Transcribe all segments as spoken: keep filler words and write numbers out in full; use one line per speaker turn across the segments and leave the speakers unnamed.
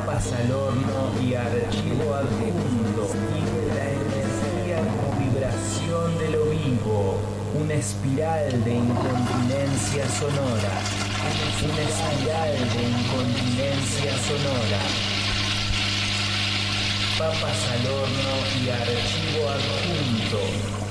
papas al horno y archivo adjunto. La energía como vibración de lo vivo. Una espiral de incontinencia sonora. Una espiral de incontinencia sonora. Papas al horno y archivo adjunto.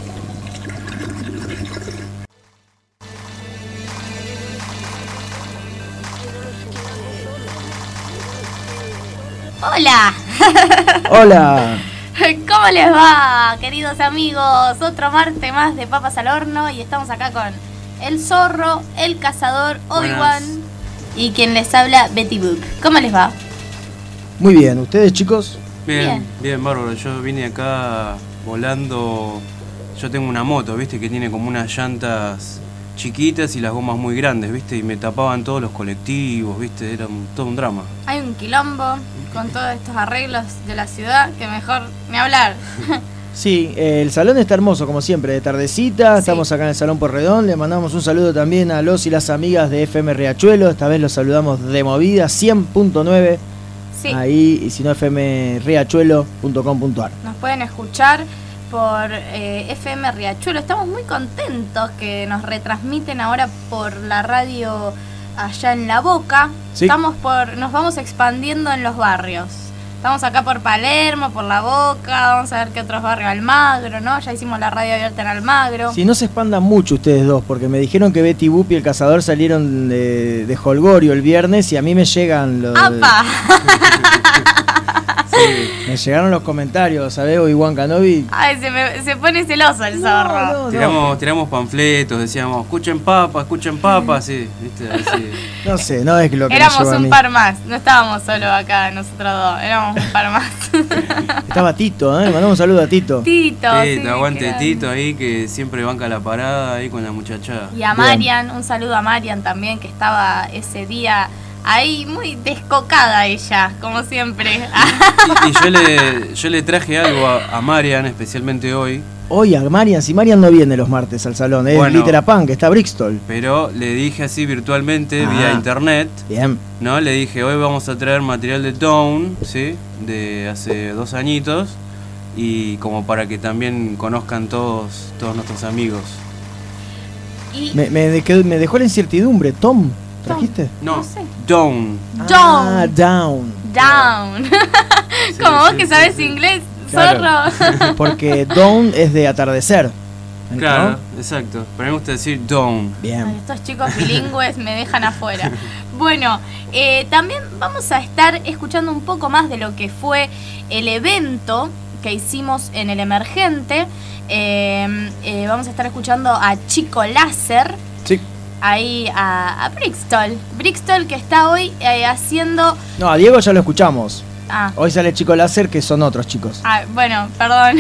Hola.
Hola.
¿Cómo les va, queridos amigos? Otro martes más de Papas al Horno y estamos acá con el Zorro, el Cazador, Obi-Wan y quien les habla, Betty Boop. ¿Cómo les va?
Muy bien, ¿ustedes, chicos?
Bien,
Bien,
bien, bárbaro. Yo vine acá volando. Yo tengo una moto, ¿viste? Que tiene como unas llantas chiquitas y las gomas muy grandes, ¿viste? Y me tapaban todos los colectivos, ¿viste? Era un- todo un drama.
hay un quilombo con todos estos arreglos de la ciudad que mejor ni hablar.
Sí, eh, el salón está hermoso, como siempre, de tardecita.
Sí.
Estamos acá en el Salón Porredón. Le mandamos un saludo también a los y las amigas de F M Riachuelo. Esta vez los saludamos de movida, cien punto nueve.
Sí,
Ahí, y si no, f m riachuelo punto com punto a r.
nos pueden escuchar por eh, F M Riachuelo. Estamos muy contentos que nos retransmiten ahora por la radio allá en La Boca.
Sí.
Estamos por, nos vamos expandiendo en los barrios. Estamos acá por Palermo, por La Boca, vamos a ver qué otros barrios, Almagro, ¿no? Ya hicimos la radio abierta en Almagro.
Si no se expandan mucho ustedes dos, porque me dijeron que Betty Boop y el Cazador salieron de, de Holgorio el viernes y a mí me llegan los...
¡Apa!
Me llegaron los comentarios, ¿sabés? Obi-Wan Kenobi.
Ay, se, me, se pone celoso el zorro.
No, no,
Tiramos, tiramos panfletos, decíamos, escuchen papas, escuchen papas, sí, ¿viste? Así.
no sé, no es lo que me
Éramos
lleva a
un
mí.
par más, no estábamos solo acá nosotros dos, éramos un par más.
Estaba Tito, ¿eh? Mandamos un saludo a Tito.
Tito, sí,
Tito, aguante
que era-
Tito ahí, que siempre banca la parada ahí con la muchachada.
Y a
Bien.
Marian, un saludo a Marian también, que estaba ese día ahí muy descocada ella, como siempre.
Y, y yo le yo le traje algo a, a Marian, especialmente hoy,
Oye, a Marian, si Marian no viene los martes al salón, es
Bueno.
Literapunk, está Brixton.
pero le dije así virtualmente,
Ah.
vía internet,
Bien.
¿no? Le dije, hoy vamos a traer material de Dawn, ¿sí? De hace dos añitos, y como para que también conozcan todos, todos nuestros amigos.
Y
Me, me, de- quedó- me dejó la incertidumbre. Tom, ¿trajiste?
No,
No sé.
Dawn.
Ah, Down.
down.
Sí,
Como vos
sí,
que
sí,
sabes
sí.
inglés,
Claro.
zorro.
Porque Dawn es de atardecer. ¿no?
Claro, exacto. Pero me gusta decir Dawn.
Ay,
Bien.
estos chicos bilingües me dejan afuera. Bueno, eh, también vamos a estar escuchando un poco más de lo que fue el evento que hicimos en el Emergente. Eh, eh, vamos a estar escuchando a Chico Láser,
Sí.
ahí a, a Brixtol. Brixtol que está hoy eh, haciendo...
No, a Diego ya lo escuchamos.
Ah,
Hoy sale Chico Láser, que son otros chicos.
ah, bueno, perdón.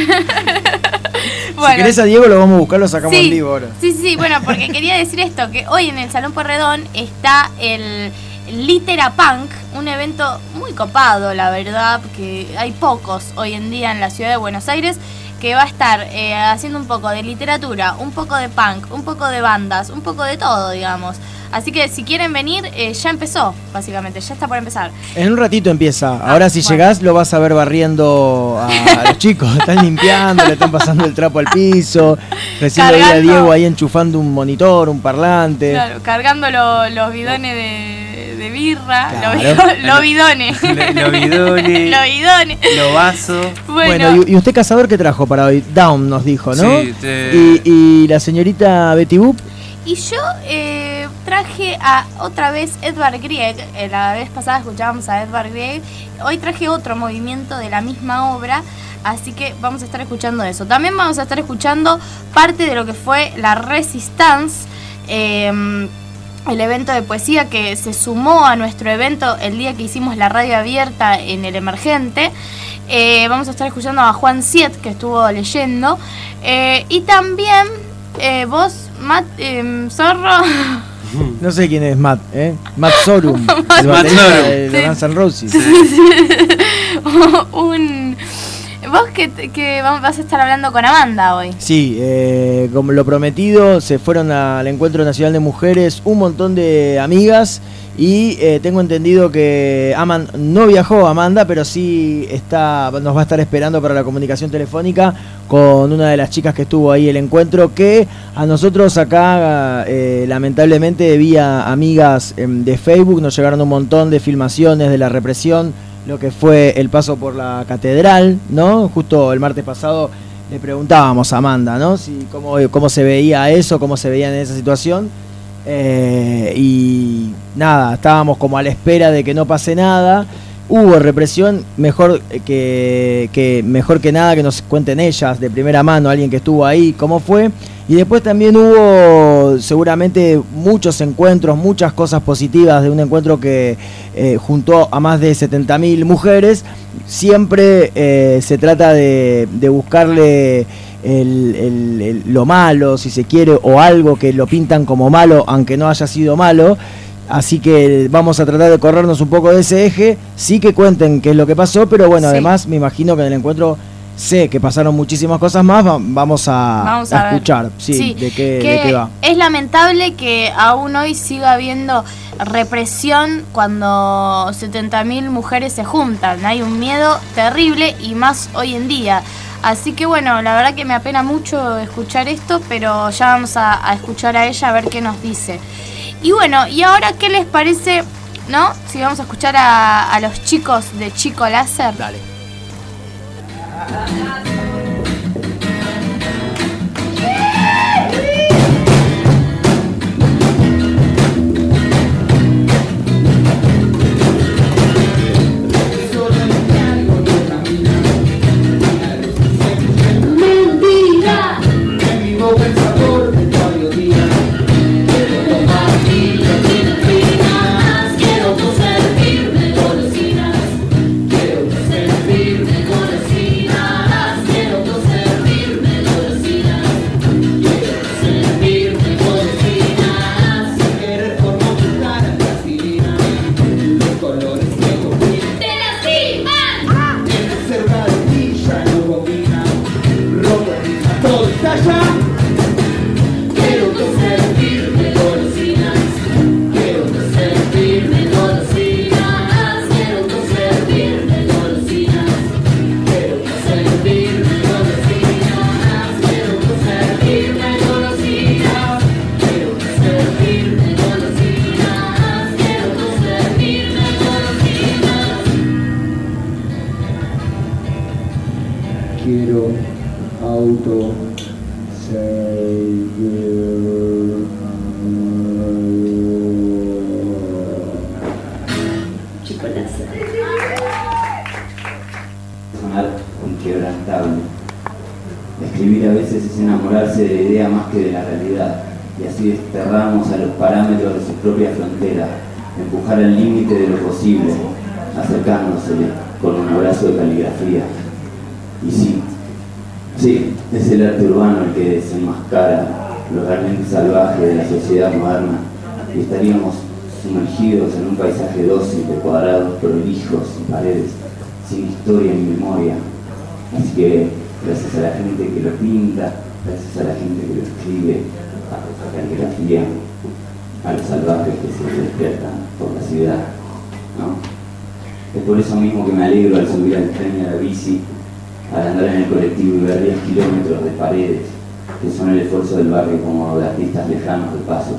Si querés a Diego lo vamos a buscar, lo sacamos
Sí,
en vivo ahora.
Sí, sí, bueno, porque quería decir esto, que hoy en el Salón Porredón está el Literapunk, un evento muy copado, la verdad, que hay pocos hoy en día en la ciudad de Buenos Aires, que va a estar eh, haciendo un poco de literatura, un poco de punk, un poco de bandas, un poco de todo, digamos. Así que si quieren venir, eh, ya empezó, básicamente, ya está por empezar.
En un ratito empieza. Ahora si
bueno.
llegás lo vas a ver barriendo a, a los chicos. Están limpiando, le están pasando el trapo al piso. Recién lo vi a
Cargando.
Diego ahí enchufando un monitor, un parlante.
Claro, cargando lo- los bidones de, de birra,
Claro.
los bido- los bidones.
Lo- los bidones.
Los bidones.
Los vasos.
Bueno,
Bueno, y, y usted cazador, ¿qué trajo para hoy? Down nos dijo, ¿no?
Sí, te-
y, y la señorita Betty Boop.
Y yo eh, traje a otra vez Edvard Grieg. Eh, la vez pasada escuchábamos a Edvard Grieg. Hoy traje otro movimiento de la misma obra. Así que vamos a estar escuchando eso. También vamos a estar escuchando parte de lo que fue la Resistance. Eh, el evento de poesía que se sumó a nuestro evento el día que hicimos la radio abierta en el Emergente. Eh, vamos a estar escuchando a Juan Siet, que estuvo leyendo. Eh, y también eh, vos, Matt, eh, Zorro.
No sé quién es Matt, ¿eh? Matt Sorum, el
Matt
baterista
Sorum.
de los Guns N' Roses.
un Vos que, que vas a estar hablando con Amanda hoy.
Sí, eh, como lo prometido, se fueron al Encuentro Nacional de Mujeres un montón de amigas Y eh, tengo entendido que Aman no viajó, Amanda, pero sí está, nos va a estar esperando para la comunicación telefónica con una de las chicas que estuvo ahí el encuentro, que a nosotros acá, eh, lamentablemente, vía amigas eh, de Facebook, nos llegaron un montón de filmaciones de la represión, lo que fue el paso por la catedral, ¿no? Justo el martes pasado le preguntábamos a Amanda, ¿no? Si, cómo, cómo se veía eso, cómo se veía en esa situación. Eh, y nada, estábamos como a la espera de que no pase nada. Hubo represión, mejor que, que, mejor que nada que nos cuenten ellas de primera mano, alguien que estuvo ahí, cómo fue. Y después también hubo seguramente muchos encuentros, muchas cosas positivas de un encuentro que eh, juntó a más de setenta mil mujeres. Siempre eh, se trata de, de buscarle el, el, el, lo malo, si se quiere, o algo que lo pintan como malo, aunque no haya sido malo. Así que vamos a tratar de corrernos un poco de ese eje. Sí que cuenten qué es lo que pasó, pero bueno, sí. Además me imagino que en el encuentro sé que pasaron muchísimas cosas más. Vamos a,
vamos a,
a escuchar sí,
sí,
de, qué,
que
de qué va.
Es lamentable que aún hoy siga habiendo represión cuando setenta mil mujeres se juntan. Hay un miedo terrible y más hoy en día. Así que bueno, la verdad que me apena mucho escuchar esto, pero ya vamos a, a escuchar a ella a ver qué nos dice. Y bueno, y ahora, ¿qué les parece, no? Si vamos a escuchar a, a los chicos de Chico Láser.
Dale.
Moderna, y estaríamos sumergidos en un paisaje dócil de cuadrados prolijos y paredes sin historia ni memoria. Así que gracias a la gente que lo pinta, gracias a la gente que lo escribe, a la caligrafía, a los salvajes que se despiertan por la ciudad, ¿no? Es por eso mismo que me alegro al subir al tren y a la bici, al andar en el colectivo y ver diez kilómetros de paredes que son el esfuerzo del barrio como de artistas lejanos de paso.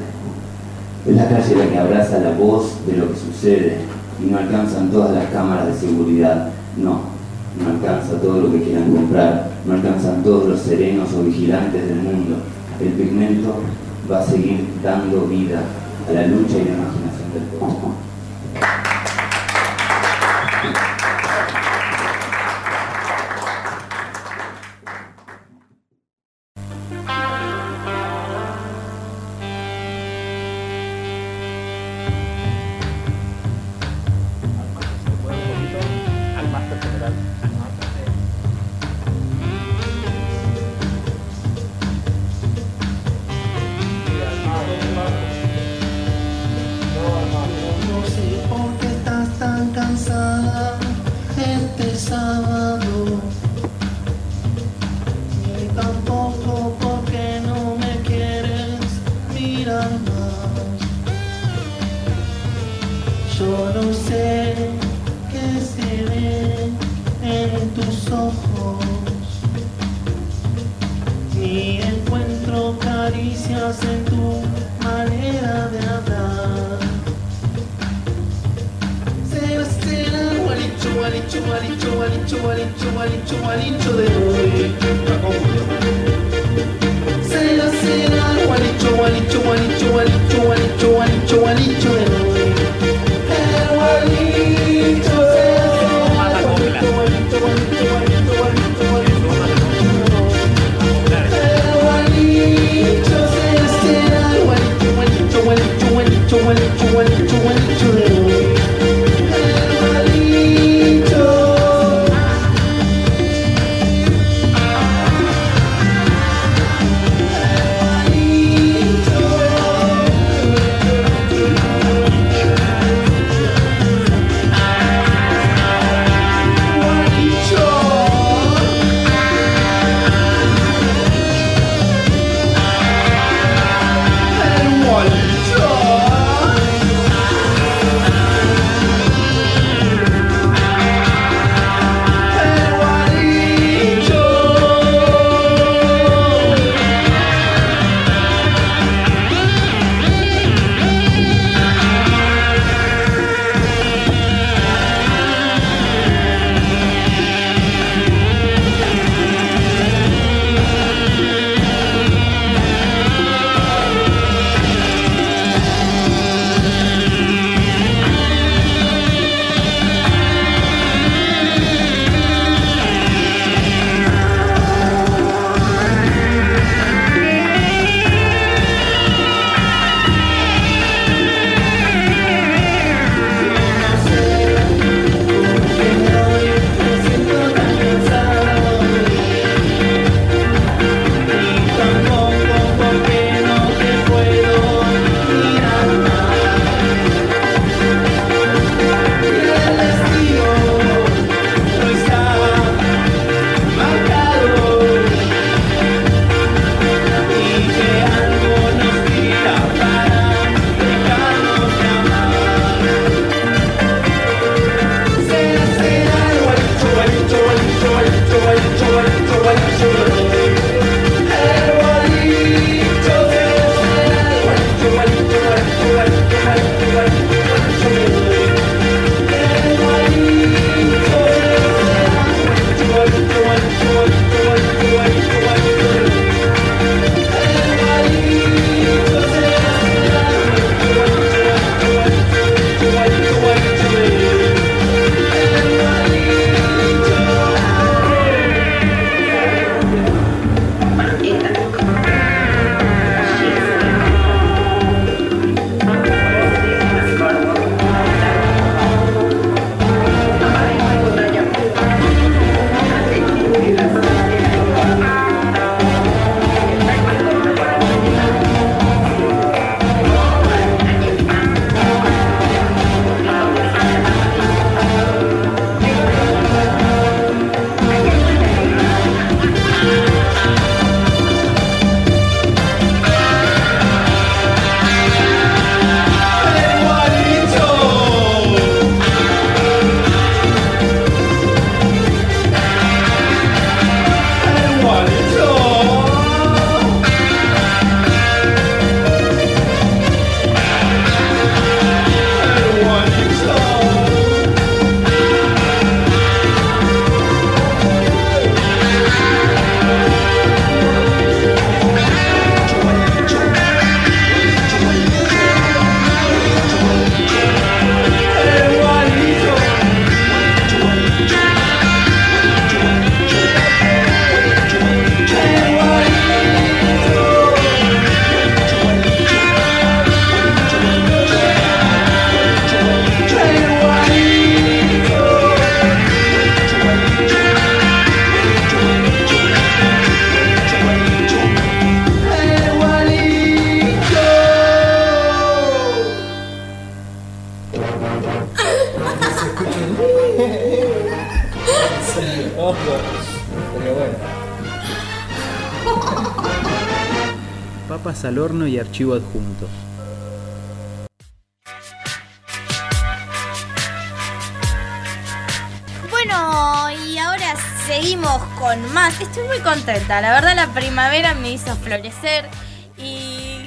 Es la calle la que abraza la voz de lo que sucede y no alcanzan todas las cámaras de seguridad. No, no alcanza todo lo que quieran comprar, no alcanzan todos los serenos o vigilantes del mundo. El pigmento va a seguir dando vida a la lucha y la imaginación del pueblo.
ojos, ni encuentro caricias en tu manera de hablar. Será, será el gualicho, gualicho, gualicho, gualicho, gualicho, gualicho, gualicho de hoy. Será, será el gualicho, gualicho, gualicho, gualicho, gualicho, gualicho, gualicho de hoy. El gualicho, será el gualicho, gualicho, gualicho, gualicho, gualicho, gualicho, el gualicho, será, será el gualicho, gualicho, gualicho, gualicho, gualicho, gualicho, gualicho de hoy.
Papas al horno y archivo adjunto.
Bueno, y ahora seguimos con más. Estoy muy contenta. La verdad, la primavera me hizo florecer y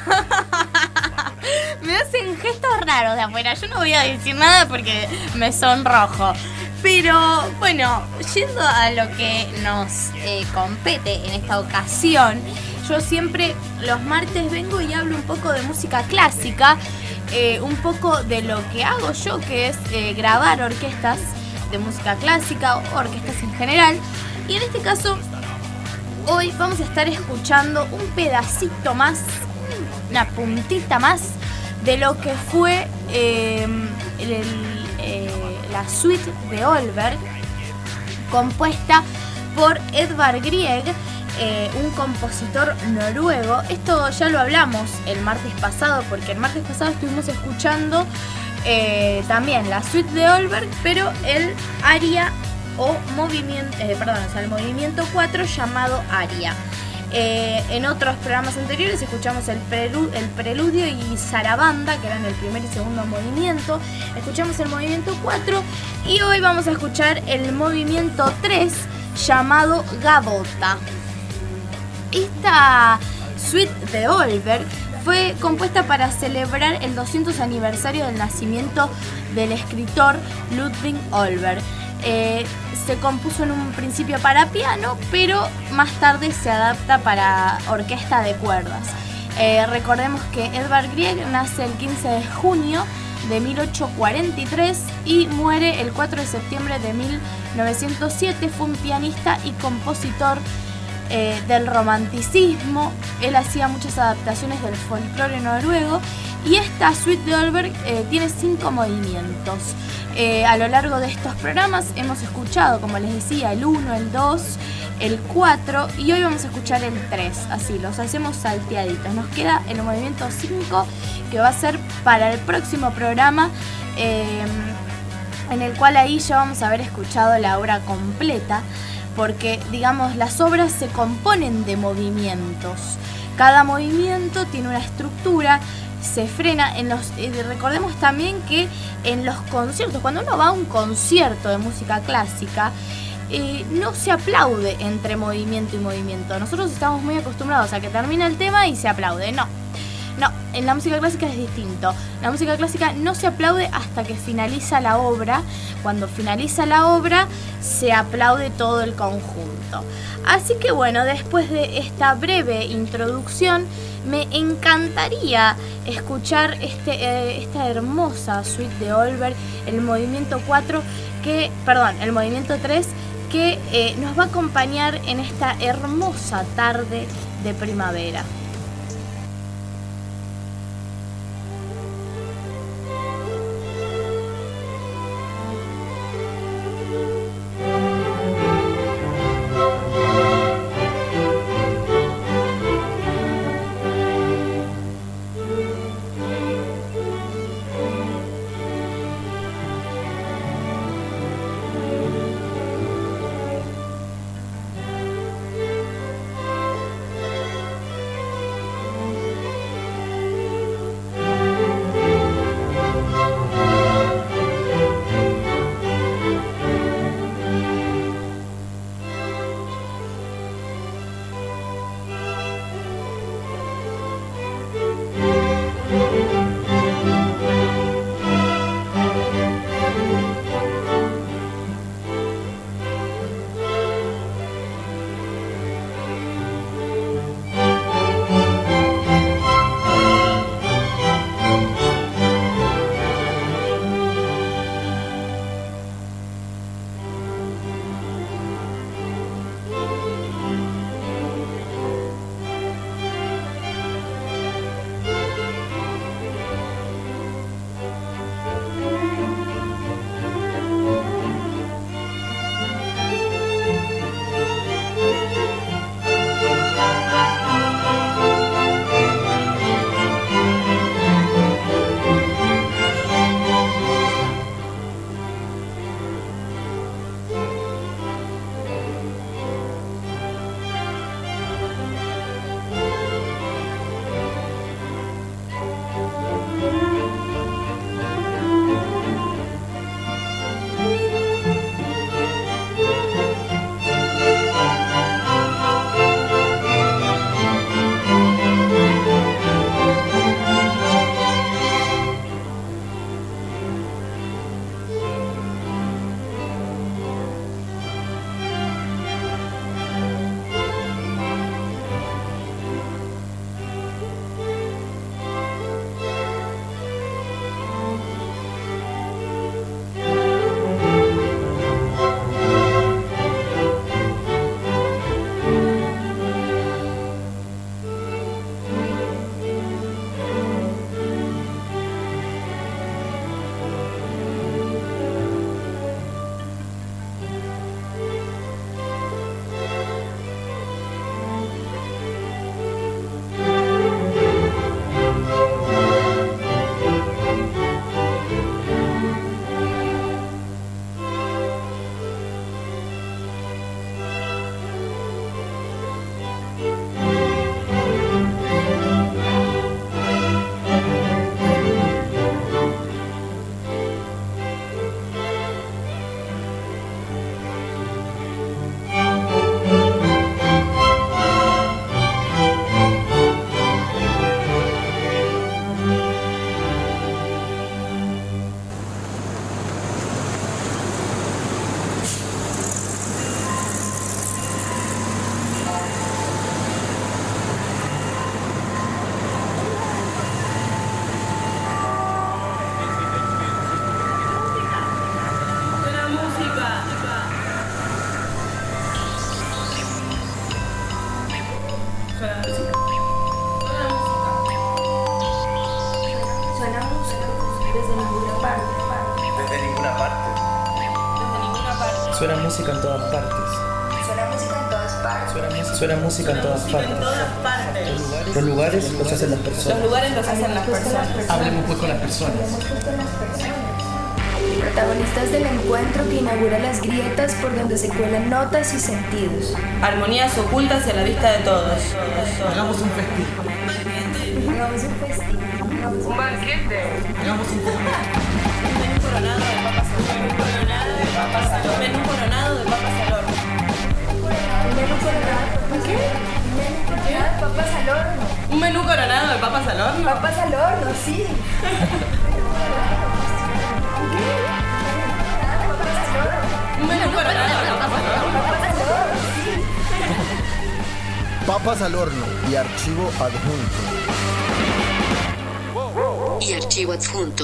me hacen gestos raros de afuera. Yo no voy a decir nada porque me sonrojo. Pero bueno, yendo a lo que nos eh, compete en esta ocasión, yo siempre los martes vengo y hablo un poco de música clásica, eh, un poco de lo que hago yo, que es eh, grabar orquestas de música clásica o orquestas en general. Y en este caso, hoy vamos a estar escuchando un pedacito más, una puntita más de lo que fue eh, el, eh, la suite de Olberg, compuesta por Edvard Grieg, eh, un compositor noruego. Esto ya lo hablamos el martes pasado, porque el martes pasado estuvimos escuchando eh, también la suite de Olberg, pero el aria o movimiento, eh, perdón, o sea, el movimiento cuatro llamado aria. Eh, en otros programas anteriores escuchamos el, prelu el preludio y zarabanda, que eran el primer y segundo movimiento. Escuchamos el movimiento cuatro y hoy vamos a escuchar el movimiento tres llamado Gavota. Esta suite de Olberg fue compuesta para celebrar el doscientos aniversario del nacimiento del escritor Ludwig Olberg. Eh, se compuso en un principio para piano, pero más tarde se adapta para orquesta de cuerdas. Eh, recordemos que Edvard Grieg nace el quince de junio de mil ochocientos cuarenta y tres y muere el cuatro de septiembre de mil novecientos siete. Fue un pianista y compositor eh, del romanticismo. Él hacía muchas adaptaciones del folclore noruego y esta suite de Olberg eh, tiene cinco movimientos. Eh, a lo largo de estos programas hemos escuchado, como les decía, el uno, el dos, el cuatro y hoy vamos a escuchar el tres. Así, los hacemos salteaditos. Nos queda el movimiento cinco, que va a ser para el próximo programa, eh, en el cual ahí ya vamos a haber escuchado la obra completa, porque, digamos, las obras se componen de movimientos. Cada movimiento tiene una estructura, se frena en los eh, recordemos también que en los conciertos, cuando uno va a un concierto de música clásica, eh, no se aplaude entre movimiento y movimiento. Nosotros estamos muy acostumbrados a que termina el tema y se aplaude. No, no, en la música clásica es distinto. La música clásica no se aplaude hasta que finaliza la obra. Cuando finaliza la obra se aplaude todo el conjunto. Así que bueno, después de esta breve introducción, me encantaría escuchar este, eh, esta hermosa suite de Olberg, el movimiento cuatro, que, perdón, el movimiento tres, que eh, nos va a acompañar en esta hermosa tarde de primavera.
Suena música en todas partes.
Suena música en todas partes.
Suena, mu- suena música en todas partes. Los lugares los hacen las personas.
Los lugares los hacen las personas.
Hablemos pues con las personas.
Protagonistas del encuentro que inaugura las grietas por donde se cuelan notas y sentidos.
Armonías ocultas a la vista de todos.
Hagamos un festín.
Hagamos un festín.
Un banquete.
Hagamos un festín.
Un menú coronado de papas al horno. Un menú coronado de papas al horno.
Un menú coronado. ¿Qué? Papas al horno.
Un menú coronado de papas al horno.
Papas al horno, sí.
Un menú coronado de papas al horno.
Papas al horno y archivo adjunto.
Y archivo adjunto.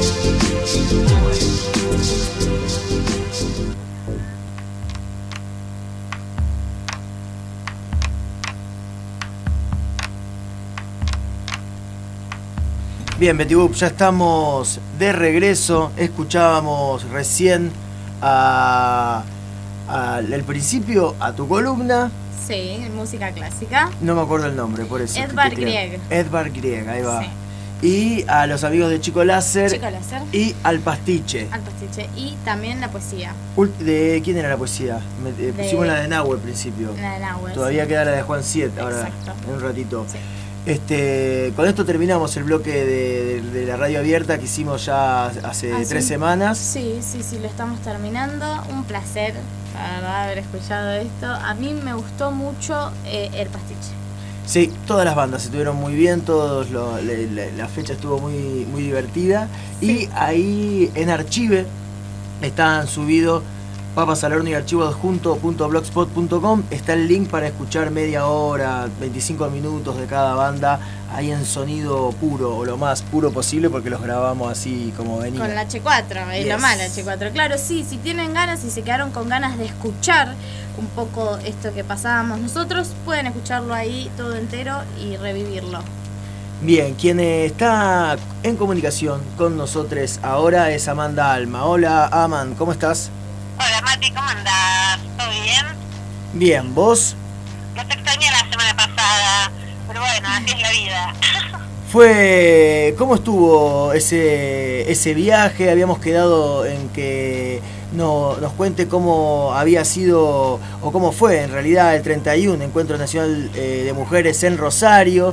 Bien, Betty Boop, ya estamos de regreso. Escuchábamos recién a, a- al principio a tu columna.
Sí, música clásica.
No me acuerdo el nombre, por eso.
Edvard
te creo.
Grieg.
Edvard Grieg, ahí va.
Sí.
Y a los amigos de Chico Láser.
Chico Láser.
Y al Pastiche.
Al pastiche. Y también la poesía.
Ul- ¿De quién era la poesía? Me- eh,
De-
Pusimos la de Nahue al principio.
La de Nahue,
Todavía
sí.
queda la de Juan Siete ahora,
Exacto.
en un ratito.
Sí.
Este, con esto terminamos el bloque de, de- de la radio abierta que hicimos ya hace
Ah,
tres
sí.
semanas.
Sí, sí, sí, lo estamos terminando. Un placer, la verdad, haber escuchado esto. A mí me gustó mucho eh, el pastiche.
Sí, todas las bandas estuvieron muy bien, todos lo- le- le- la fecha estuvo muy, muy divertida. Y ahí en Archive están subidos Papas al horno y archivo adjunto punto blogspot punto com. Está el link para escuchar media hora, veinticinco minutos de cada banda ahí en sonido puro o lo más puro posible porque los grabamos así como venía.
Con la H cuatro, es
Yes.
lo malo H cuatro. Claro, sí, si tienen ganas y se quedaron con ganas de escuchar un poco esto que pasábamos nosotros, pueden escucharlo ahí todo entero y revivirlo.
Bien, quien está en comunicación con nosotros ahora es Amanda Alma. Hola, Aman, ¿cómo estás?
Hola Mati, ¿cómo andás? ¿Todo bien?
Bien, ¿vos?
No te extrañé la semana pasada, pero bueno, así es la vida.
Fue, ¿cómo estuvo ese, ese viaje? Habíamos quedado en que no, nos cuente cómo había sido o cómo fue en realidad el treinta y uno Encuentro Nacional eh, de Mujeres en Rosario.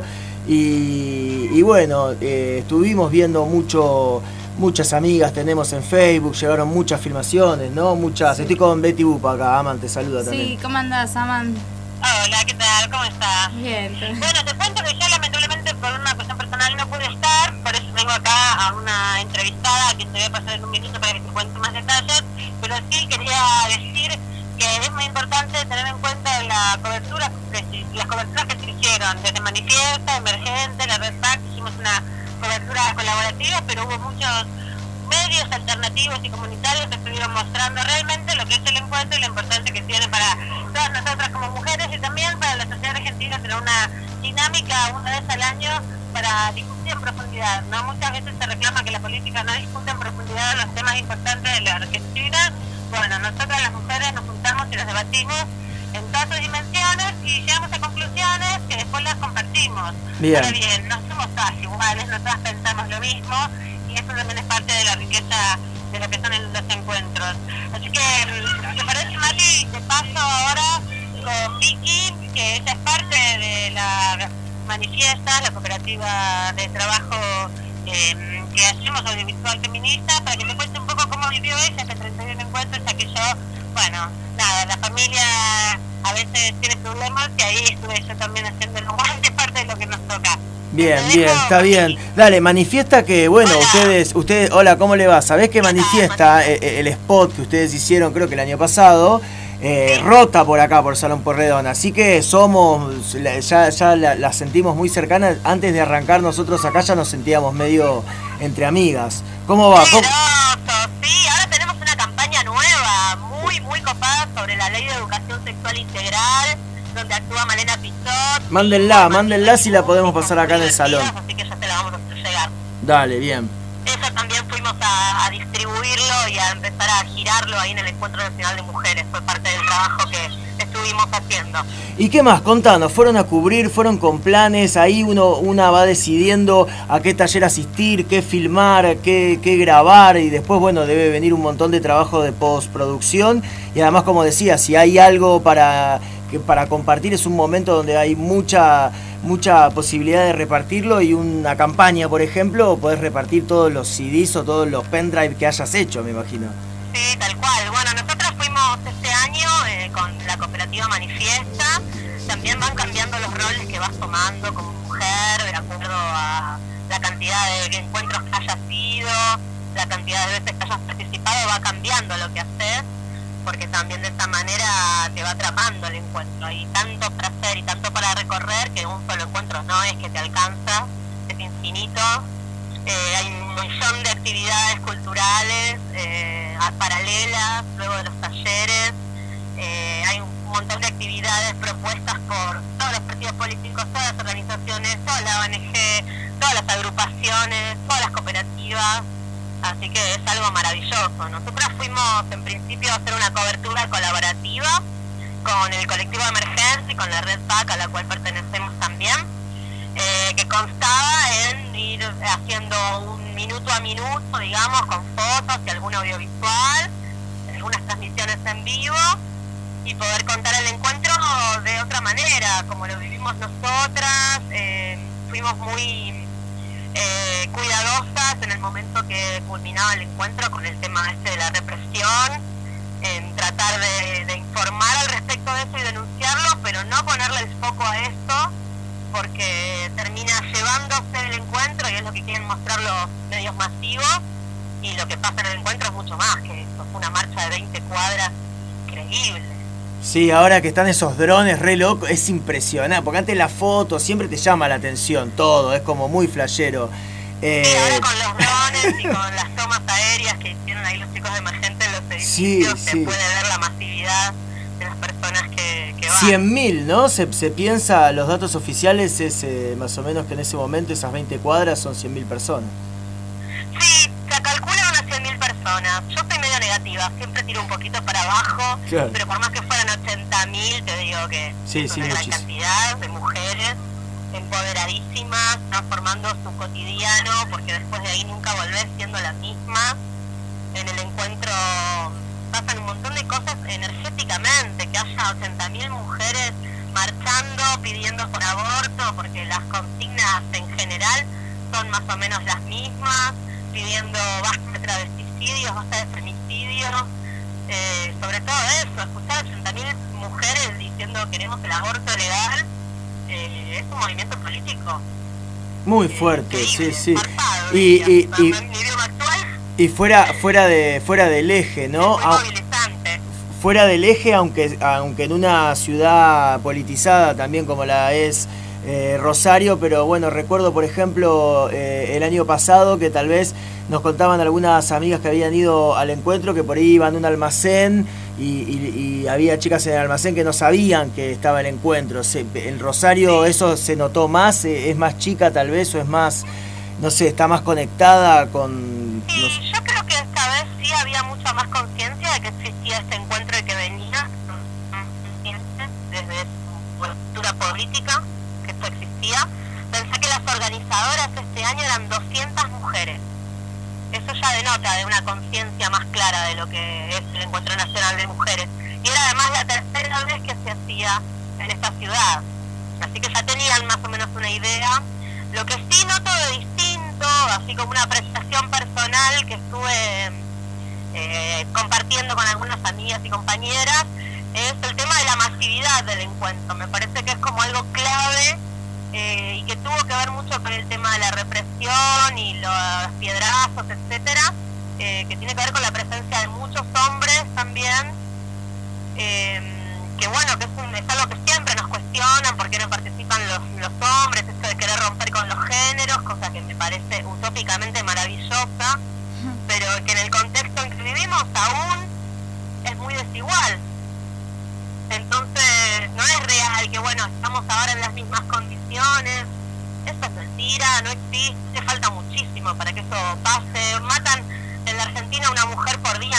Y, y bueno, eh, estuvimos viendo mucho, muchas amigas tenemos en Facebook, llegaron muchas filmaciones, ¿no? Muchas. Estoy con Betty Bupa acá, Aman te saluda también.
Sí, ¿cómo andás, Aman?
Hola, ¿qué tal? ¿Cómo estás?
Bien.
Bueno, te cuento que yo lamentablemente por una cuestión personal no pude estar, por eso vengo acá a una entrevistada que te voy a pasar en un minuto para que te cuente más detalles, pero sí quería decir que es muy importante tener en cuenta la cobertura, que se- las coberturas que se hicieron, desde Manifiesta, Emergente, la Red Pac, hicimos una cobertura colaborativa, pero hubo muchos medios alternativos y comunitarios que estuvieron mostrando realmente lo que es el encuentro y la importancia que tiene para todas nosotras como mujeres y también para la sociedad argentina tener una dinámica una vez al año para discutir en profundidad, ¿no? Muchas veces se reclama que la política no discute en profundidad los temas importantes de la Argentina. Bueno, nosotras las mujeres nos juntamos y los debatimos en todas sus dimensiones y llegamos a conclusiones que después las compartimos.
Bien.
Ahora bien, no somos todas iguales, no todas pensamos lo mismo y eso también es parte de la riqueza de lo que son el- los encuentros. Así que, mm, ¿te parece, Mati? Te paso ahora con Vicky, que ella es parte de la Manifiesta, la cooperativa de trabajo eh, que hacemos audiovisual feminista, para que te cuente un poco cómo vivió ella este treinta y uno encuentros, ya que yo, bueno, nada, la familia a veces tiene problemas y ahí estuve yo también haciendo el guante, parte de lo que nos toca.
Bien,
Te
bien,
dejo,
está bien. Dale, manifiesta que, bueno, ustedes, ustedes, hola, ¿cómo le va? ¿Sabés que manifiesta eh, eh, el spot que ustedes hicieron, creo que el año pasado, eh, rota por acá, por Salón Porredón? Así que somos, la- ya, ya la, la sentimos muy cercana. Antes de arrancar nosotros acá ya nos sentíamos medio entre amigas. ¿Cómo va? ¿Cómo-
Sí, ahora tenemos una campaña nueva, muy, muy copada sobre la ley de educación sexual integral, donde actúa Malena Pichot.
Mándenla, mándenla si la podemos pasar acá en el salón.
Así que ya te la vamos a llegar.
Dale, bien.
Eso también fuimos a, a distribuirlo y a empezar a girarlo ahí en el Encuentro Nacional de Mujeres. Fue parte del trabajo que estuvimos haciendo.
¿Y qué más? Contanos, ¿fueron a cubrir, fueron con planes? Ahí uno una va decidiendo a qué taller asistir, qué filmar, qué, qué grabar, y después, bueno, debe venir un montón de trabajo de postproducción, y además, como decía, si hay algo para, que, para compartir, es un momento donde hay mucha, mucha posibilidad de repartirlo, y una campaña, por ejemplo, podés repartir todos los C Ds o todos los pendrive que hayas hecho, me imagino.
Sí, tal cual. Bueno, nosotros fuimos este año eh, con la cooperativa Manifiesta. También van cambiando los roles que vas tomando como mujer, de acuerdo a la cantidad de encuentros que hayas ido, la cantidad de veces que hayas participado, va cambiando lo que haces, porque también de esta manera te va atrapando el encuentro. Hay tanto para hacer y tanto para recorrer que un solo encuentro no es que te alcanza, es infinito. Eh, hay un millón de actividades culturales eh, paralelas, luego de los talleres. Eh, hay un montón de actividades propuestas por todos los partidos políticos, todas las organizaciones, toda la O N G, todas las agrupaciones, todas las cooperativas. Así que es algo maravilloso. Nosotras fuimos en principio a hacer una cobertura colaborativa con el colectivo de emergencia y con la red P A C, a la cual pertenecemos también, eh, que constaba en ir haciendo un minuto a minuto, digamos, con fotos y algún audiovisual, algunas transmisiones en vivo, y poder contar el encuentro de otra manera, como lo vivimos nosotras. Eh, fuimos muy eh, cuidadosas en el momento que culminaba el encuentro con el tema este de la represión, en tratar de, de informar al respecto de eso y denunciarlo, pero no ponerle el foco a eso, porque termina llevándose el encuentro y es lo que quieren mostrar los medios masivos, y lo que pasa en el encuentro es mucho más que eso. Fue una marcha de veinte cuadras increíble.
Sí, ahora que están esos drones re locos, es impresionante, porque antes la foto siempre te llama la atención, todo, es como muy flashero. Eh...
Sí, ahora con los drones y con las tomas aéreas que hicieron ahí los chicos de Emergente en los edificios,
sí,
se
sí.
puede ver la masividad de las personas que, que van.
cien mil, ¿no? Se, se piensa, los datos oficiales es eh, más o menos que en ese momento esas veinte cuadras son cien mil personas.
Sí, se calcula unas cien mil personas. Yo soy medio negativa, siempre tiro un poquito para abajo,
claro.
Pero por más que fueran ochenta mil, te digo que
sí,
es
sí,
una gran
muchísimo.
cantidad de mujeres empoderadísimas, transformando su cotidiano, porque después de ahí nunca volvés siendo la misma. En el encuentro pasan un montón de cosas energéticamente, que haya ochenta mil mujeres marchando, pidiendo por aborto, porque las consignas en general son más o menos las mismas, pidiendo basta de travesticidios, basta de femicidios, eh, sobre todo eso, escuchar a ochenta mil mujeres diciendo queremos el aborto legal, eh, es un movimiento político.
Muy fuerte, sí, sí. Y, y, y, y fuera, fuera de, fuera del eje, ¿no? A, fuera del eje, aunque, aunque en una ciudad politizada también como la es eh, Rosario, pero bueno, recuerdo por ejemplo eh, el año pasado que tal vez nos contaban algunas amigas que habían ido al encuentro, que por ahí iban a un almacén y, y, y había chicas en el almacén que no sabían que estaba el encuentro. Se, en Rosario eso se notó más, es más chica tal vez, o es más, no sé, está más conectada con...
Sí,
no sé.
yo creo que esta vez sí había mucha más conciencia de que existía este encuentro y que venía desde su postura política, que esto existía. Pensé que las organizadoras este año eran doscientas mujeres. Eso ya denota de una conciencia más clara de lo que es el Encuentro Nacional de Mujeres. Y era además la tercera vez que se hacía en esta ciudad. Así que ya tenían más o menos una idea. Lo que sí noto de distinto, así como una apreciación personal que estuve eh, compartiendo con algunas amigas y compañeras, es el tema de la masividad del encuentro. Me parece que es como algo clave eh, y que tuvo que ver mucho con el tema de la represión y los piedrazos, etcétera, eh, que tiene que ver con la presencia de muchos hombres también, eh, que bueno, que es, un, es algo que siempre nos cuestionan, por qué no participan los, los hombres, esto de querer romper con los géneros, cosa que me parece utópicamente maravillosa, pero que en el contexto en que vivimos aún es muy desigual. Entonces no es real que bueno, estamos ahora en las mismas condiciones. Eso es mentira, no existe, falta muchísimo para que eso pase. Matan en la Argentina a una mujer por día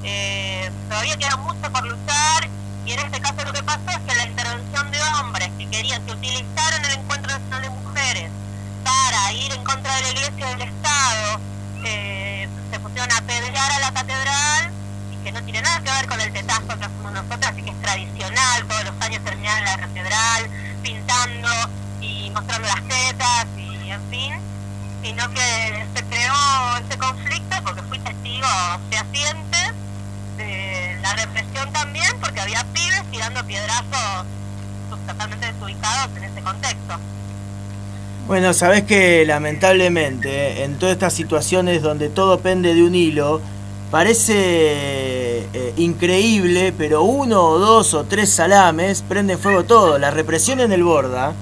Eh, todavía queda mucho por luchar, y en este caso lo que pasó es que la intervención de hombres que querían, que utilizaron el Encuentro Nacional de Mujeres para ir en contra de la Iglesia del Estado, eh, se pusieron a apedrear a la catedral, y que no tiene nada que ver con el tetazo que hacemos nosotras, y que es tradicional, todos los años terminar en la catedral, pintando y mostrando las tetas, y en fin, sino que se creó ese conflicto, porque fui testigo fehaciente de la represión también, porque había pibes tirando piedrazos totalmente desubicados en ese contexto.
Bueno, sabés que lamentablemente en todas estas situaciones donde todo pende de un hilo, parece eh, increíble, pero uno o dos o tres salames prenden fuego todo. La represión en el Borda,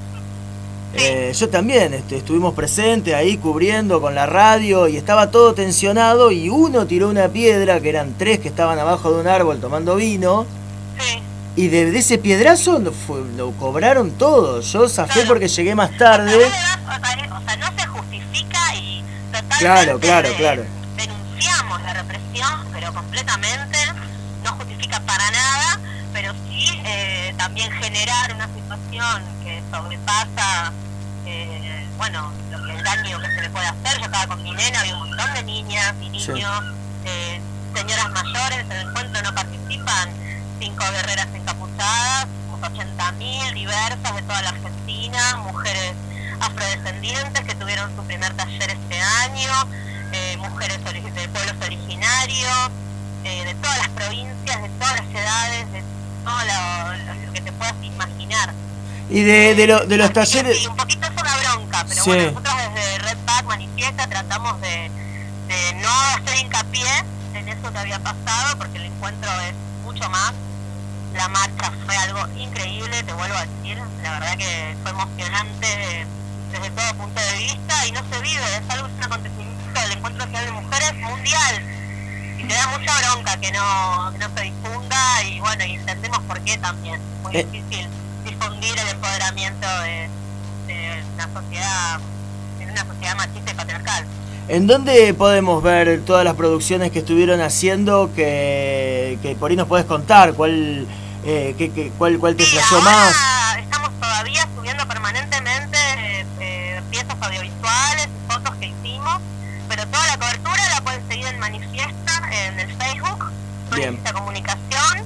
eh, yo también este, estuvimos presentes ahí cubriendo con la radio y estaba todo tensionado, y uno tiró una piedra, que eran tres que estaban abajo de un árbol tomando vino.
Sí.
Y de, de ese piedrazo lo, fue, lo cobraron todo. Yo zafé claro. porque llegué más tarde.
O sea, o sea, no se justifica, y totalmente
claro, claro,
de,
claro.
denunciamos la represión, pero completamente, no justifica para nada, pero sí eh, también generar una situación que sobrepasa, eh, bueno, lo que el daño que se le puede hacer. Yo estaba con mi nena, había un montón de niñas y niños, sí. eh, señoras mayores, en el encuentro no participan cinco guerreras encapuchadas, ochenta mil diversas de toda la Argentina, mujeres afrodescendientes que tuvieron su primer taller este año, eh, mujeres de pueblos originarios, eh, de todas las provincias, de todas las edades, de todo lo, lo que te puedas imaginar.
Y de, de, lo, de los talleres...
Sí, un poquito es una bronca, pero sí. Bueno, nosotros desde Red Pack Manifiesta tratamos de, de no hacer hincapié en eso que había pasado, porque el encuentro es mucho más. La marcha fue algo increíble, te vuelvo a decir, la verdad que fue emocionante desde todo punto de vista, y no se vive, es algo, es un acontecimiento del Encuentro Nacional de Mujeres mundial, y te da mucha bronca que no, que no se difunda, y bueno, y entendemos por qué también, es muy eh. difícil difundir el empoderamiento de, de una sociedad, en una sociedad machista y patriarcal.
¿En dónde podemos ver todas las producciones que estuvieron haciendo, que, que por ahí nos puedes contar? ¿Cuál, eh, que, que, cuál, cuál te
sí,
flasheó más?
Estamos todavía subiendo permanentemente eh, eh, piezas audiovisuales, fotos que hicimos, pero toda la cobertura la pueden seguir en Manifiesta, en el Facebook, Manifiesta Comunicación,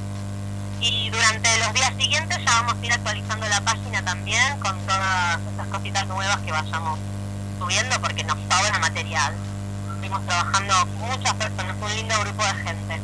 y durante los días siguientes ya vamos a ir actualizando la página también con todas esas cositas nuevas que vayamos subiendo, porque nos sobra material. Estuvimos trabajando muchas personas, un lindo grupo de gente.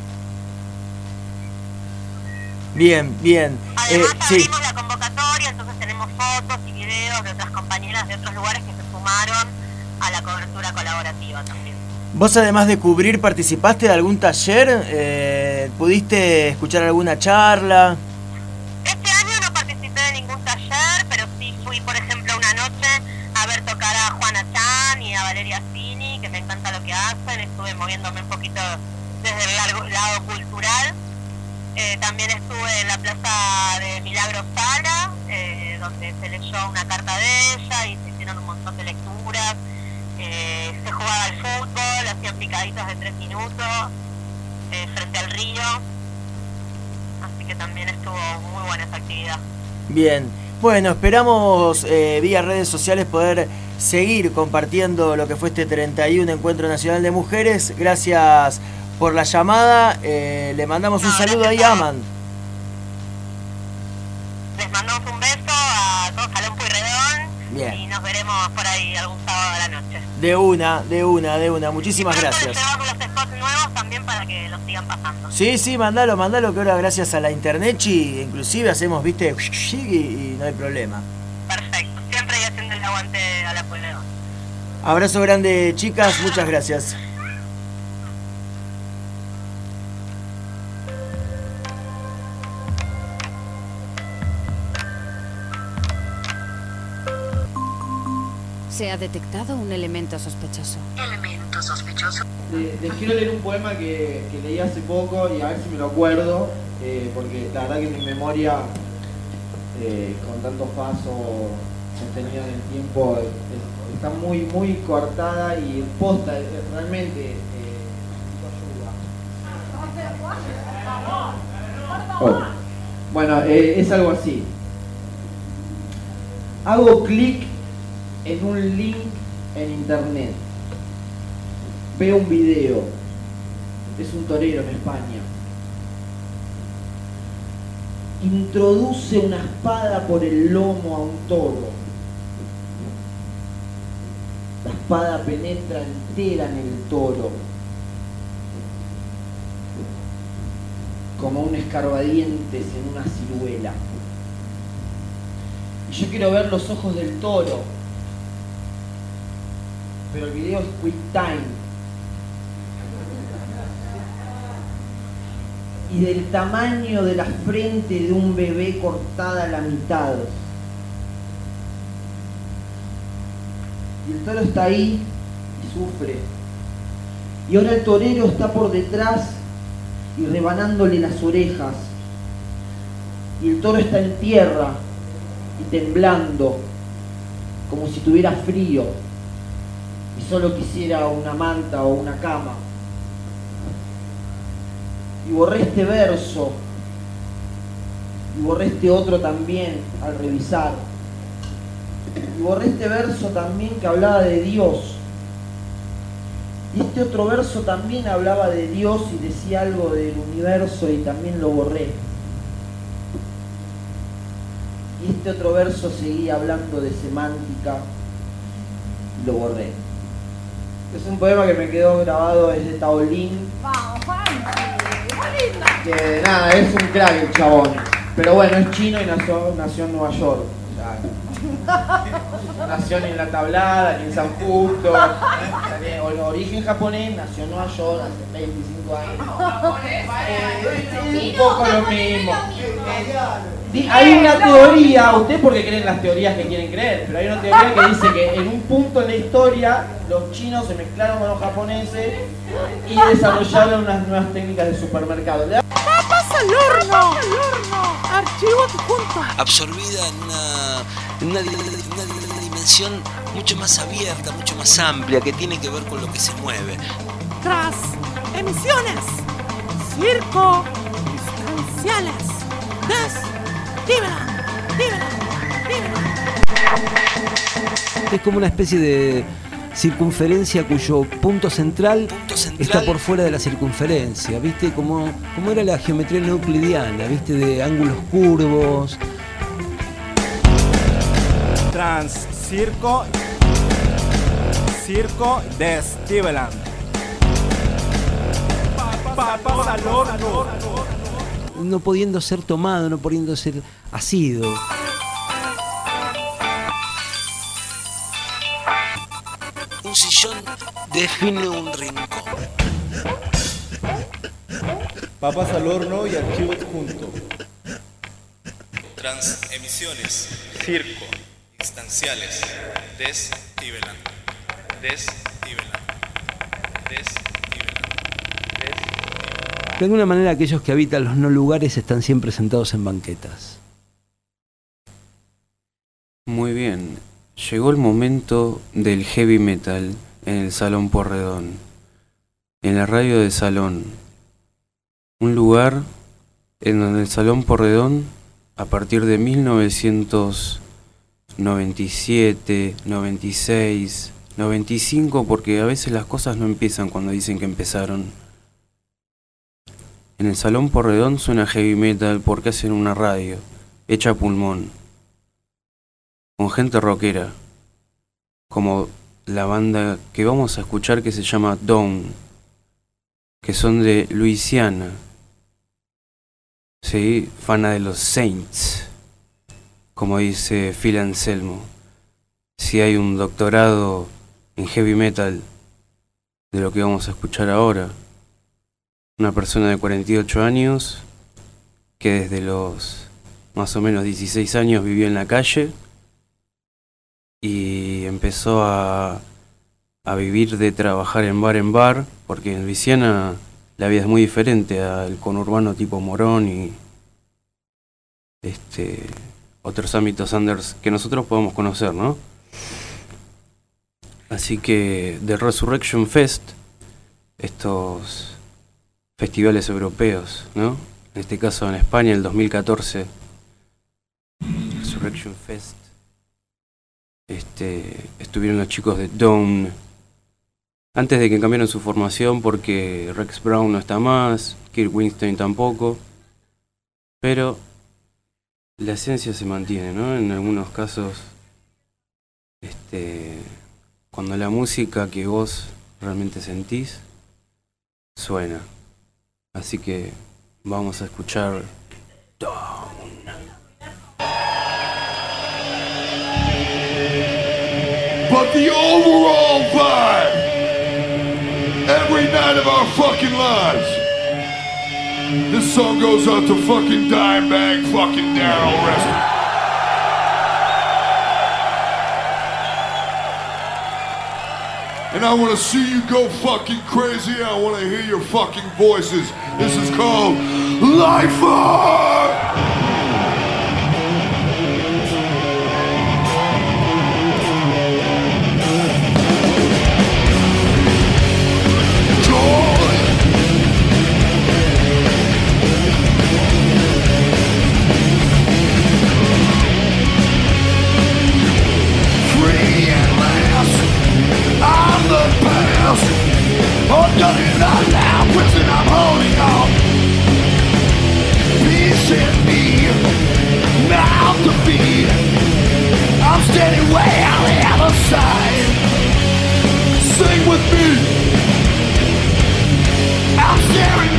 Bien, bien.
Además
eh,
abrimos
sí.
la convocatoria, entonces tenemos fotos y videos de otras compañeras de otros lugares que se sumaron a la cobertura colaborativa también.
¿Vos, además de cubrir, participaste de algún taller? Eh, ¿Pudiste escuchar alguna charla?
Este año no participé de ningún taller, pero sí fui, por ejemplo, una noche a ver tocar a Juana Chan y a Valeria Cini, que me encanta lo que hacen. Estuve moviéndome un poquito desde el largo, lado cultural. Eh, también estuve en la plaza de Milagro Sala, eh, donde se leyó una carta de ella y se hicieron un montón de lecturas. Eh, se jugaba al fútbol, hacían picaditas de tres minutos eh, frente al río. Así que también estuvo muy buena esa actividad.
Bien. Bueno, esperamos eh, vía redes sociales poder seguir compartiendo lo que fue este treinta y uno Encuentro Nacional de Mujeres. Gracias por la llamada. Eh, le mandamos no, un saludo ahí a Aman.
Les mandamos un beso a todos Salón Pueyrredón. Bien. Y nos veremos por ahí algún sábado de la noche.
De una, de una, de una. Muchísimas
y
gracias.
Les llevamos los spots nuevos también para que los sigan pasando.
Sí, sí, mandalo, mandalo, que ahora gracias a la internet y inclusive hacemos, viste, y, y no hay problema.
Perfecto, siempre haciendo el aguante a la Pueyrredón.
Abrazo grande, chicas, muchas gracias.
Se ha detectado un elemento sospechoso.
Elemento sospechoso.
Les, les quiero leer un poema que, que leí hace poco y a ver si me lo acuerdo, eh, porque la verdad que mi memoria, eh, con tantos pasos sostenidos en el tiempo, es, es, está muy, muy cortada y posta, realmente eh, necesito ayuda. Oh. Bueno, eh, es algo así. Hago clic en un link en internet. Veo un video. Es un torero en España. Introduce una espada por el lomo a un toro. La espada penetra entera en el toro, como un escarbadientes en una ciruela. Y yo quiero ver los ojos del toro, pero el video es quick time. Y del tamaño de la frente de un bebé cortada a la mitad. Y el toro está ahí y sufre. Y ahora el torero está por detrás y rebanándole las orejas. Y el toro está en tierra y temblando, como si tuviera frío y solo quisiera una manta o una cama. Y borré este verso y borré este otro también al revisar. Y borré este verso también que hablaba de Dios. Y este otro verso también hablaba de Dios y decía algo del universo y también lo borré. Y este otro verso seguía hablando de semántica y lo borré. Es un poema que me quedó grabado desde Taolín. Que nada, es un crack el chabón. Pero bueno, es chino y nació, nació en Nueva York. Nació ni en la Tablada, ni en San Justo. Origen japonés, nació en Nueva York hace veinticinco años. Eh, un poco lo mismo. Hay una teoría, ustedes porque creen las teorías que quieren creer, pero hay una teoría que dice que en un punto en la historia los chinos se mezclaron con los japoneses y desarrollaron unas nuevas técnicas de supermercado.
¡Papas al horno! Archivo adjunto.
Absorbida en una, en una, una dimensión mucho más abierta, mucho más amplia, que tiene que ver con lo que se mueve.
Tras emisiones, circo, distanciales, des... Dímela, dímela, dímela.
Es como una especie de circunferencia cuyo punto central, punto central está por fuera de la circunferencia, ¿viste? Como, como era la geometría no euclidiana, ¿viste? De ángulos curvos.
Trans circo, circo de Steveland. Papas al horno.
No pudiendo ser tomado, no pudiendo ser asido. Un sillón define un rincón.
Papas al horno y archivo adjunto.
Transemisiones, circo, instanciales, des Tibeland, des Tibeland, des
De alguna manera aquellos que habitan los no lugares están siempre sentados en banquetas.
Muy bien, llegó el momento del heavy metal en el Salón Porredón, en la radio de Salón. Un lugar en donde el Salón Porredón, a partir de mil novecientos noventa y siete, noventa y seis, noventa y cinco, porque a veces las cosas no empiezan cuando dicen que empezaron. En el Salón Porredón suena heavy metal porque hacen una radio, hecha a pulmón, con gente rockera, como la banda que vamos a escuchar que se llama Dawn, que son de Luisiana, sí, fana de los Saints, como dice Phil Anselmo. Si hay un doctorado en heavy metal de lo que vamos a escuchar ahora, una persona de cuarenta y ocho años que desde los más o menos dieciséis años vivió en la calle y empezó a, a vivir de trabajar en bar en bar, porque en Luisiana la vida es muy diferente al conurbano tipo Morón y este, otros ámbitos anders que nosotros podemos conocer, ¿no? Así que The Resurrection Fest, estos festivales europeos, ¿no? en este caso en España, en el dos mil catorce, Resurrection Fest, este, estuvieron los chicos de Dawn, antes de que cambiaran su formación, porque Rex Brown no está más, Kirk Windstein tampoco, pero la esencia se mantiene, ¿no? En algunos casos, este, cuando la música que vos realmente sentís suena. Así que vamos a escuchar Dawn.
But the overall vibe, every night of our fucking lives, this song goes out to fucking Dimebag, fucking Daryl Reston. And I want to see you go fucking crazy. I want to hear your fucking voices. This is called Lifer! I'm done it all now, prison I'm holding on. Peace in me, mouth to feed. I'm standing way on the other side. Sing with me. I'm staring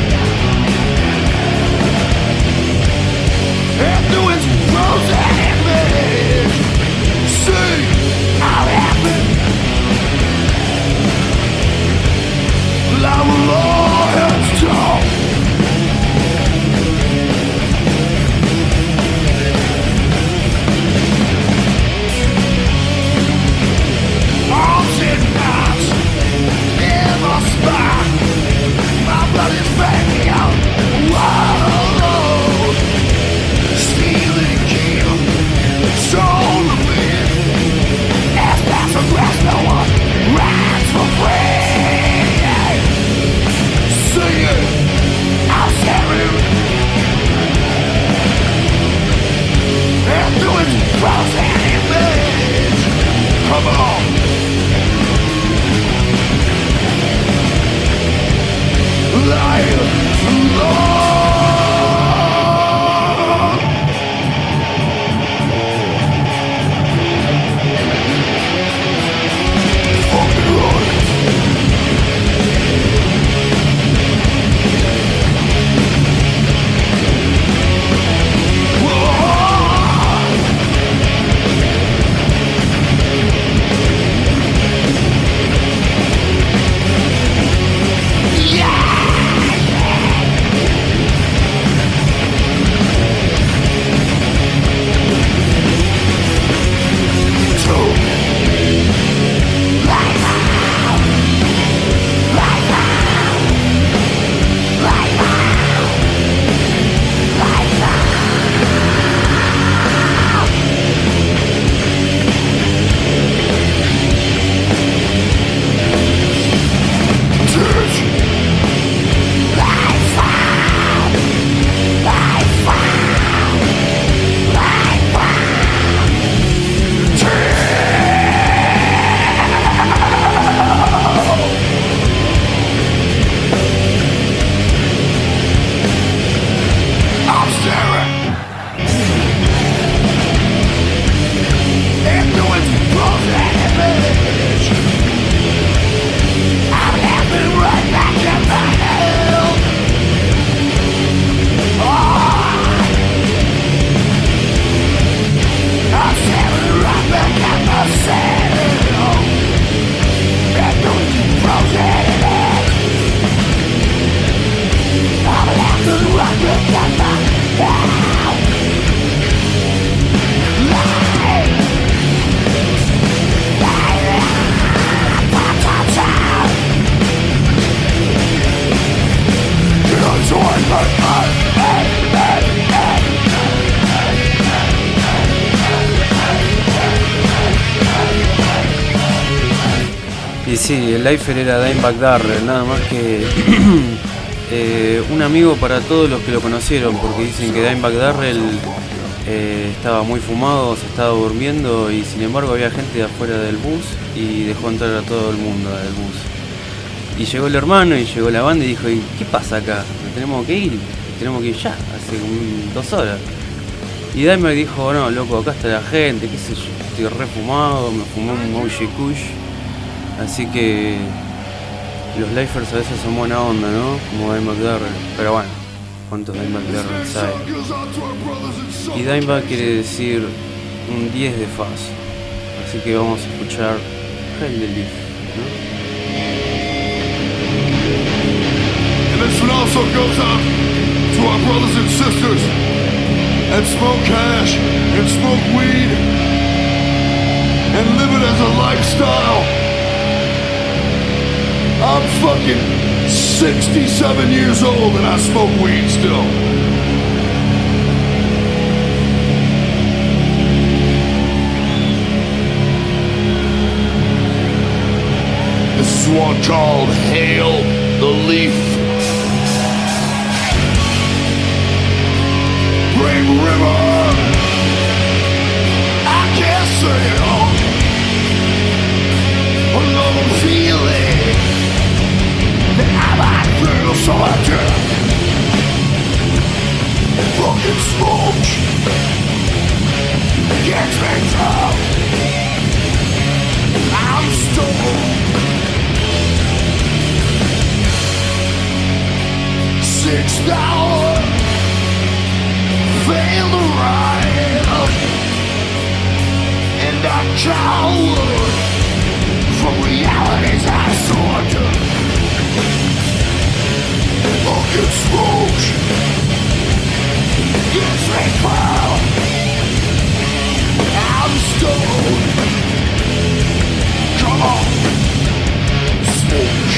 into its frozen image. See, I'm happy. I will all hands down. Arms and knots in my spine. My blood is banging out. Whoa. Stealing kill. Soul of me. As past the grass, no one rides for free. I'm staring into its frozen image. Come on. Life, Lord. Fucking Lord.
Y sí, el Lifer era Dimebag Darrell, nada más que eh, un amigo para todos los que lo conocieron, porque dicen que Dimebag Darrell eh, estaba muy fumado, se estaba durmiendo y sin embargo había gente afuera del bus y dejó entrar a todo el mundo del bus. Y llegó el hermano y llegó la banda y dijo, ¿y qué pasa acá? ¿Nos tenemos que ir? Tenemos que ir ya, hace un, dos horas. Y Dimebag dijo, no, loco, acá está la gente, qué sé yo, estoy re fumado, me fumé un O G Kush. Así que los lifers a veces son buena onda, ¿no? Como Dimebag Darrell. Pero bueno, ¿cuántos Dimebag Darrell sabe? Y Dimebag quiere decir un diez de faz. Así que vamos a escuchar Hell the Leaf, ¿no?
And this one also goes out to our brothers and sisters that smoke hash and smoke weed and live it as a lifestyle. I'm fucking sixty-seven years old and I smoke weed still. This is one called Hail the Leaf. Brave River, I can't say it all. A love feeling that I might feel so I can. Fucking smoke gets me down. I'm stoned. Six dollars. Fail to rise, and I cower from realities I sought. Fucking smoke gets me foul. I'm stoned. Come on, smoke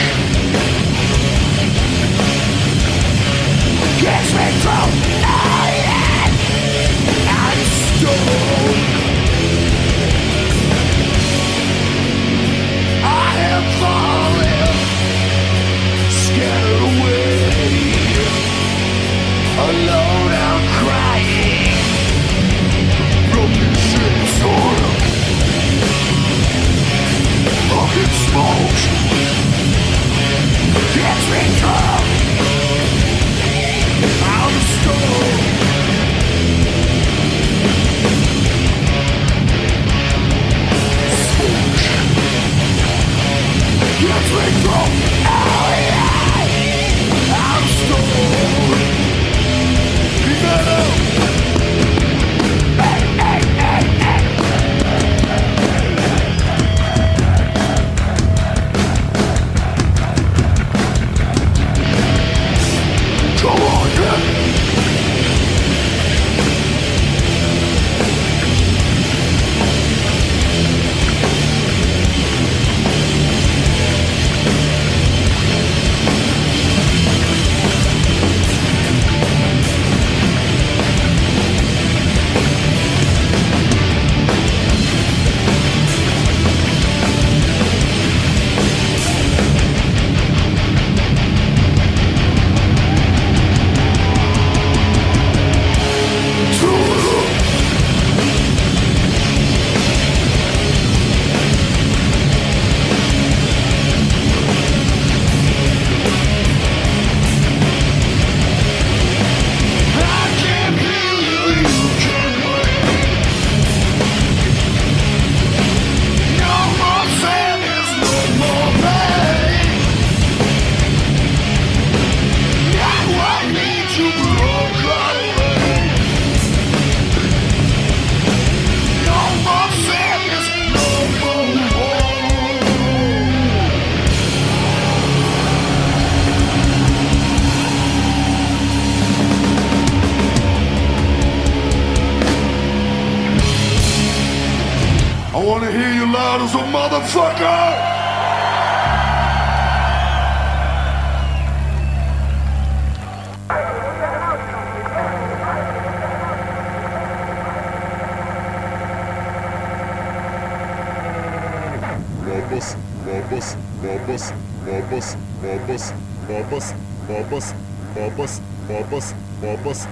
gets me foul. Oh yeah. I'm stoned. I am falling, scattered away. Alone I'm crying. Broken shit sort of. Fucking smoke gets me drunk. I'm stoned. Gets me drunk. Oh yeah. I'm stoned. Metal. Hey, hey, hey, hey. Come on, yeah. I wanna hear you loud as a motherfucker! Vamos, vamos, vamos, vamos, vamos, vamos, papas, papas, papas, papas.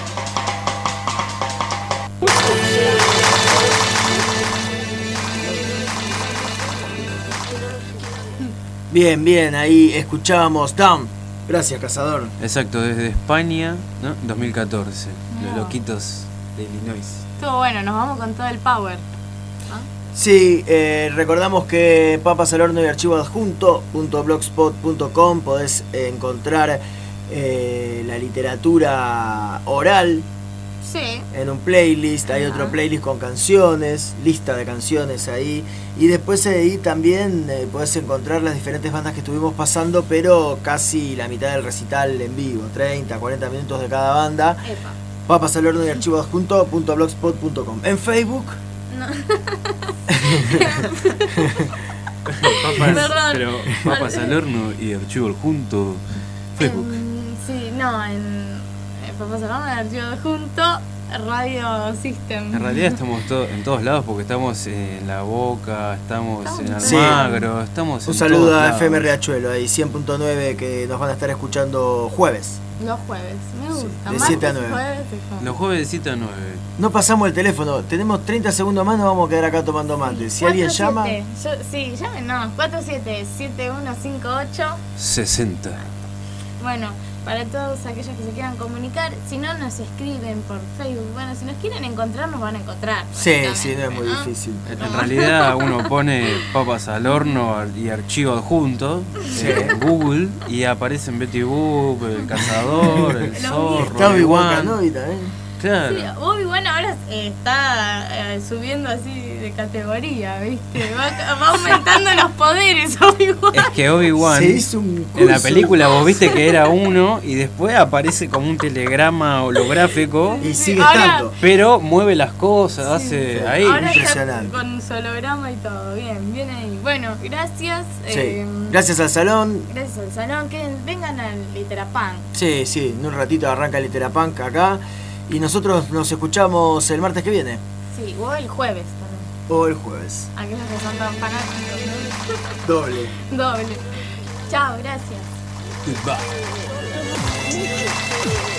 Bien, bien, ahí escuchábamos Down. Gracias, Cazador.
Exacto, desde España, ¿no? dos mil catorce.
No.
Los loquitos de Illinois.
Estuvo bueno, nos vamos con todo el power. ¿no?
Sí, eh, recordamos que Papas al Horno y Archivo Adjunto punto blogspot punto com podés encontrar eh, la literatura oral
Sí.
en un playlist. Hay
Ajá.
otro playlist con canciones, lista de canciones ahí. Y después ahí también eh, podés encontrar las diferentes bandas que estuvimos pasando, pero casi la mitad del recital en vivo, treinta, cuarenta minutos de cada banda.
Epa.
Papas al Horno y Archivo Adjunto punto blogspot punto com. En Facebook.
No.
Papas,
Perdón.
pero papas al horno y archivo junto. Facebook.
En- sí, no, en eh, Papas al Horno, el archivo junto, Radio System.
En realidad estamos to- en todos lados porque estamos en La Boca, estamos en
Sí.
Almagro, estamos
Un
en
saludo
todos
a
lados.
F M Riachuelo, ahí cien punto nueve, que nos van a estar escuchando jueves.
Los jueves, me gusta.
de
Martes,
siete a nueve.
jueves y jueves.
Los jueves de siete a nueve.
No pasamos el teléfono, tenemos treinta segundos más, nos vamos a quedar acá tomando mate. Si alguien
cuatro
llama,
siete, yo, sí, llamen, no. cuatro siete siete uno cinco ocho.
sesenta.
Bueno, para todos aquellos que se quieran comunicar, si no nos escriben por Facebook, bueno, si nos quieren encontrar, nos van a encontrar.
sí, sí, no es muy difícil.
En realidad uno pone papas al horno y archivo adjunto en Google y aparecen Betty Boop, el cazador, el zorro,
Está
el
Obi-Wan
Obi-Wan.
Kenobi también.
Claro.
Sí, Obi-Wan ahora eh, está eh, subiendo así de categoría, ¿viste? Va, va aumentando los poderes Obi-Wan.
Es que Obi-Wan,
Se hizo un
en la
curso.
película vos viste que era uno y después aparece como un telegrama holográfico.
Y sigue
ahora-
estando.
Pero mueve las cosas, hace
sí.
ahí.
Ahora está
impresionante.
con su holograma y todo. Bien, bien ahí. Bueno, gracias.
Sí.
eh,
Gracias al salón.
Gracias al salón. Que vengan al Literapan.
Sí, sí, en un ratito arranca el Literapunk acá. Y nosotros nos escuchamos el martes que viene.
Sí, o el jueves también.
O el jueves.
Aquellos que son tan fanáticos.
Doble.
Doble. Chao, gracias.
Goodbye.